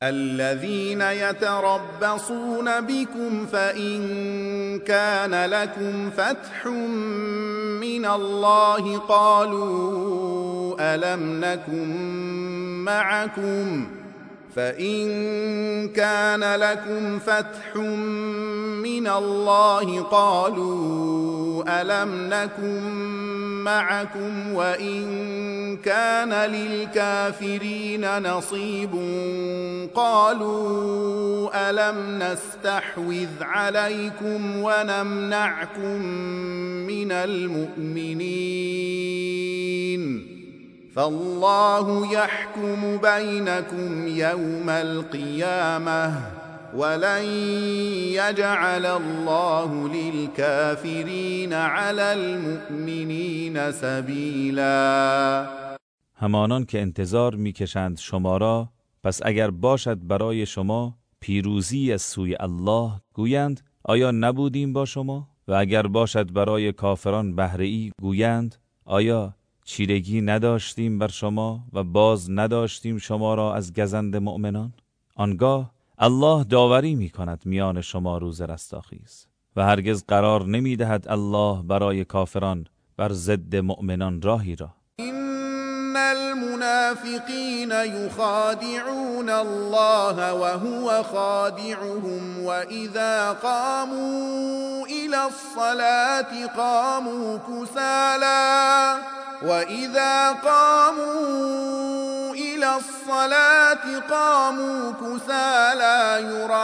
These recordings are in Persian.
الذين يتربصون بكم فإن كان لكم فتح من الله قالوا ألم نكن معكم فإن كان لكم فتح من الله قالوا ألم نكن معكم وإن كان للكافرين نصيب قالوا ألم نستحوذ عليكم ونمنعكم من المؤمنين فالله يحكم بينكم يوم القيامة ولن يجعل الله للكافرين على المؤمنین سبیلا. همانان که انتظار میکشند شما را، پس اگر باشد برای شما پیروزی از سوی الله گویند آیا نبودیم با شما؟ و اگر باشد برای کافران بهره‌ای گویند آیا چیرگی نداشتیم بر شما و باز نداشتیم شما را از گزند مؤمنان؟ آنگاه الله داوری می کند میان شما روز رستاخیز و هرگز قرار نمی دهد الله برای کافران بر ضد مؤمنان راهی را. إن المنافقين يخادعون الله وهو خادعهم وإذا قاموا إلى الصلاة قاموا كسالى وإذا قاموا إلى الصلاة قاموا كسالى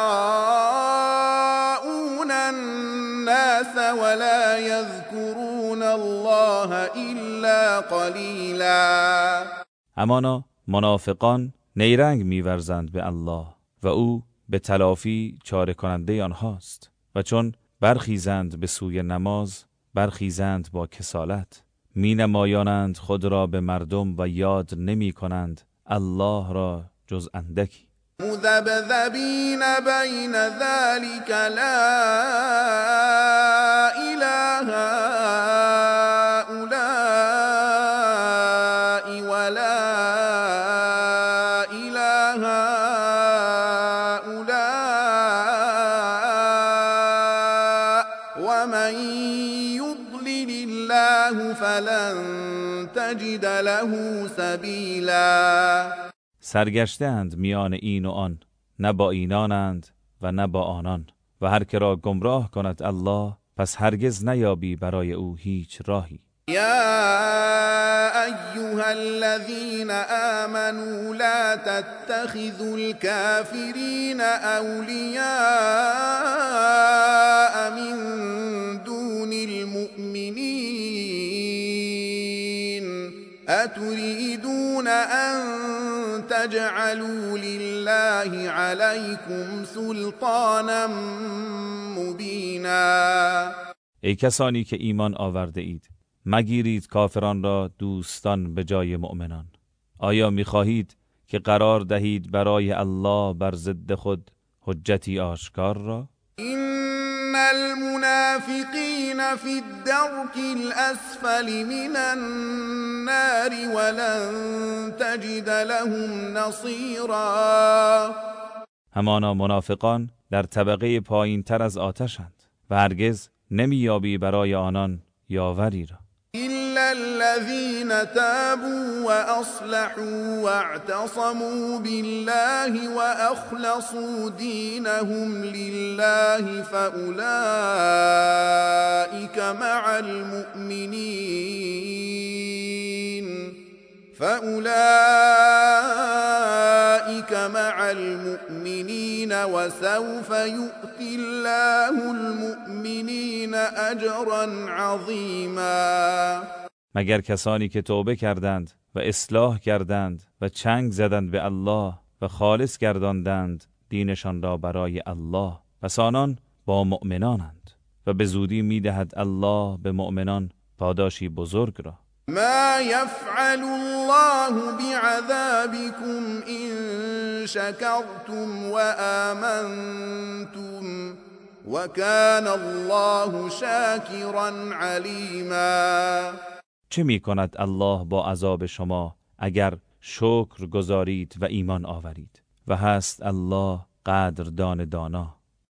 يراءون الناس ولا يذكرون الله إلا قليلا. همانا منافقان نیرنگ می‌ورزند به الله و او به تلافی چاره کننده آنهاست و چون برخیزند به سوی نماز برخیزند با کسالت، می نمایانند خود را به مردم و یاد نمی کنند الله را جز اندکی. مذبذبین بین ذلك لا اله هؤلاء ولا اله هؤلاء ومن يضلل الله فلن تجد له سبیلا. سرگشته‌اند میان این و آن، نه با اینانند و نه با آنان، و هر که را گمراه کند الله پس هرگز نیابی برای او هیچ راهی. یا ایها الذین آمنوا لا تتخذوا الكافرین اولیاء من دون المؤمنین اتريدون ان تجعلوا لله عليكم سلطانا مبینا. ای کسانی که ایمان آورده اید، مگیرید کافران را دوستان به جای مؤمنان. آیا می‌خواهید که قرار دهید برای الله بر ضد خود حجتی آشکار را؟ إن المنافقين في الدرك الأسفل من النار ولن تجد لهم نصيرا. همانا منافقان در طبقه پایین تر از آتشند و هرگز نمیابی برای آنان یاوری را. إلا الذين تابوا وأصلحوا واعتصموا بالله وأخلصوا دينهم لله فأولئك مع المؤمنين وسوف يؤتي الله المؤمنين أجرا عظيما. مگر کسانی که توبه کردند و اصلاح کردند و چنگ زدند به الله و خالص گرداندند دینشان را برای الله، پس آنان با مؤمنانند و به زودی میدهد الله به مؤمنان پاداشی بزرگ را. ما يفعل الله بعذابكم إن شكرتم وآمنتم وكان الله شاكرا عليما. چه می کند الله با عذاب شما اگر شکر گزارید و ایمان آورید؟ و هست الله قدردان دانا.